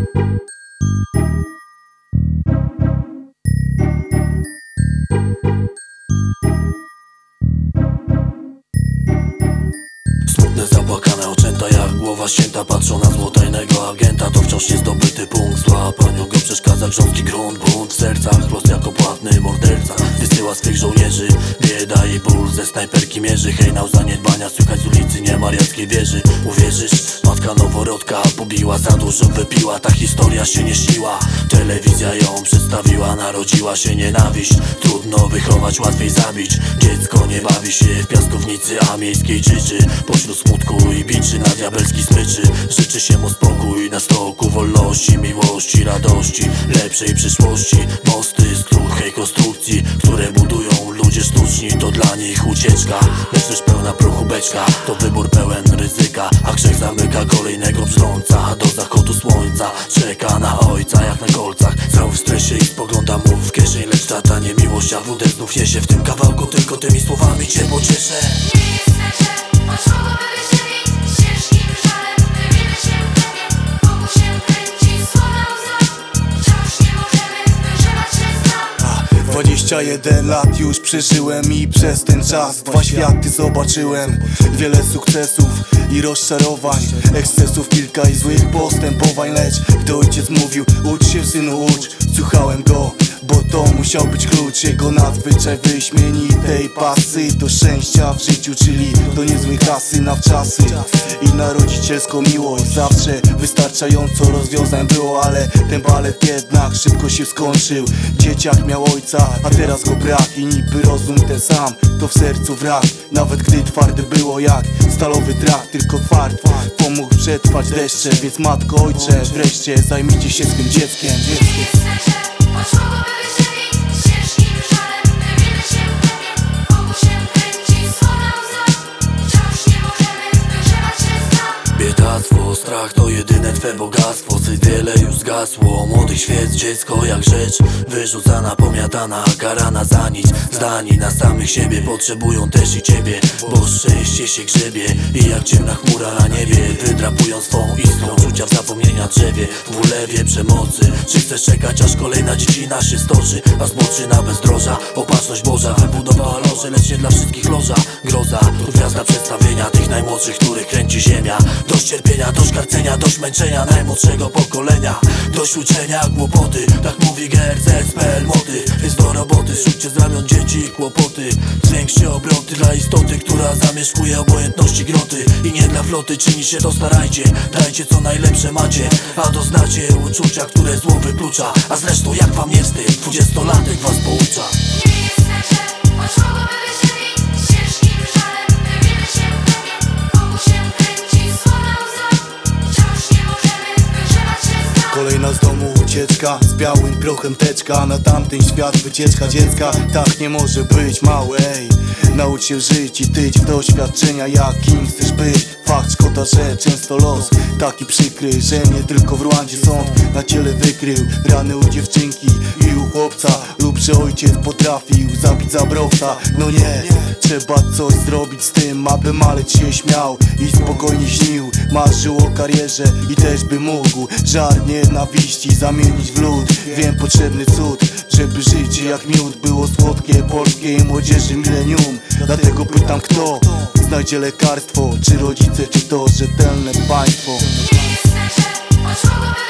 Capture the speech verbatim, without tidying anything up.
Smutne, zapłakane oczęta, jak głowa ścięta, patrzą na złotajnego agenta. To wciąż niezdobyty punkt, złapaniu go przeszkadza grząski grunt. Bunt w sercach, los jako płatny morderca wysyła swych żołnierzy. Bieda i ból ze snajperki mierzy. Hejnał zaniedbania słychać z ulicy niemariackiej wieży. Uwierzysz? Matka noworodka pobiła, za dużo wypiła, ta historia się nie śniła. Telewizja ją przedstawiła, narodziła się nienawiść. Trudno wychować, łatwiej zabić. Dziecko nie bawi się w piaskownicy, a miejskiej czyczy. Pośród smutku i biczy na diabelski smyczy. Życzy się mu spokój na stoku wolności, miłości, radości, lepszej przyszłości. Mosty z kruchej konstrukcji, które budują ludzie sztuczni, to dla nich ucieczka. Lecz też pełna prochu beczka, to wybór pełen ryzyka. A grzech zamyka kolejnego brzdąca. Do zachodu słońca czeka na ojca jak na kolcach. Cały w stresie i spogląda mu w kieszeń. Lecz tata nie miłość, a wódę znów niesie. W tym kawałku tylko tymi słowami cię pocieszę. Nie jest tak źle, masz mogłoby być lepiej. Ścieżki wyżale, wybierze się pewnie. Wokół się kręci słona łza. Wciąż nie możemy dojrzewać się sam. Dwadzieścia jeden lat już przeżyłem i przez ten czas dwa światy zobaczyłem. Wiele sukcesów i rozczarowań, ekscesów kilka i złych postępowań. Lecz gdy ojciec mówił, ucz się synu, ucz, słuchałem go, bo to musiał być klucz. Jego nadzwyczaj wyśmienitej pasy do szczęścia w życiu, czyli do niezłej kasy na wczasy i na rodzicielską miłość. Zawsze wystarczająco rozwiązań było, ale ten balet jednak szybko się skończył. Dzieciak miał ojca, a teraz go brak i niby rozum ten sam, to w sercu wrak. Nawet gdy twarde było jak stalowy drak, tylko tward pomógł przetrwać deszcze. Więc matko, ojcze, wreszcie zajmijcie się swym dzieckiem. Nie jest tak źle, masz mogłoby być lepiej. Ścieżki wyżale, wybierze się pewnie. Wokół się kręci słona łza. Wciąż nie możemy dojrzewać się sam. Biedactwo, strach to jedyne twe bogactwo. Coś wiele już zgasło, młodych świec, dziecko jak rzecz wyrzucana, pomiatana, karana za nic. Zdani na samych siebie, potrzebują też i ciebie, bo szczęście się grzebie i jak ciemna chmura na niebie, wydrapują swą iskrą czucia w zapomnienia drzewie, w ulewie przemocy. Czy chcesz czekać, aż kolejna dziecina się stoczy, a zboczy na bezdroża? Opatrzność Boża wybudowała loże, lecz nie dla wszystkich loża. Groza to gwiazda przedstawienia tych najmłodszych, których kręci ziemia. Dość cierpienia, dość karcenia, dość męczenia najmłodszego pokolenia. Dość uczenia, kłopoty, tak mówi G R Z S P L motyw. Jest do roboty, zrzućcie z ramion dzieci i kłopoty. Zwiększcie obroty dla istoty, która zamieszkuje obojętności groty. I nie dla floty, czyni się to starajcie. Dajcie co najlepsze macie, a doznacie uczucia, które zło wyklucza. A zresztą jak wam nie wstyd, dwudziestolatek was poucza. Nie jest tak źle, masz mogłoby być lepiej. Ścieżki wyżale, wybierze się pewnie. Wokół się kręci słona łza. Wciąż nie możemy dojrzewać się sam. Kolejna z domu ucieczka, z białym prochem teczka. Na tamten świat wycieczka dziecka. Tak nie może być, mały, ej. Naucz się żyć i tyć w doświadczenia, jakim chcesz być. Fakt, szkoda, że często los taki przykry, że nie tylko w Rwandzie sąd na ciele wykrył rany u dziewczynki i u chłopca, lub że ojciec potrafił zabić zabrowca. No nie, trzeba coś zrobić z tym, aby malec się śmiał i spokojnie śnił. Marzył o karierze i też by mógł żar nienawiści zamienić w lód. Wiem, potrzebny cud, żeby życie jak miód było słodkie polskiej młodzieży milenium. Dlatego pytam, kto znajdzie lekarstwo, czy rodzice, czy to rzetelne państwo. Nie jest tak źle, masz mogłoby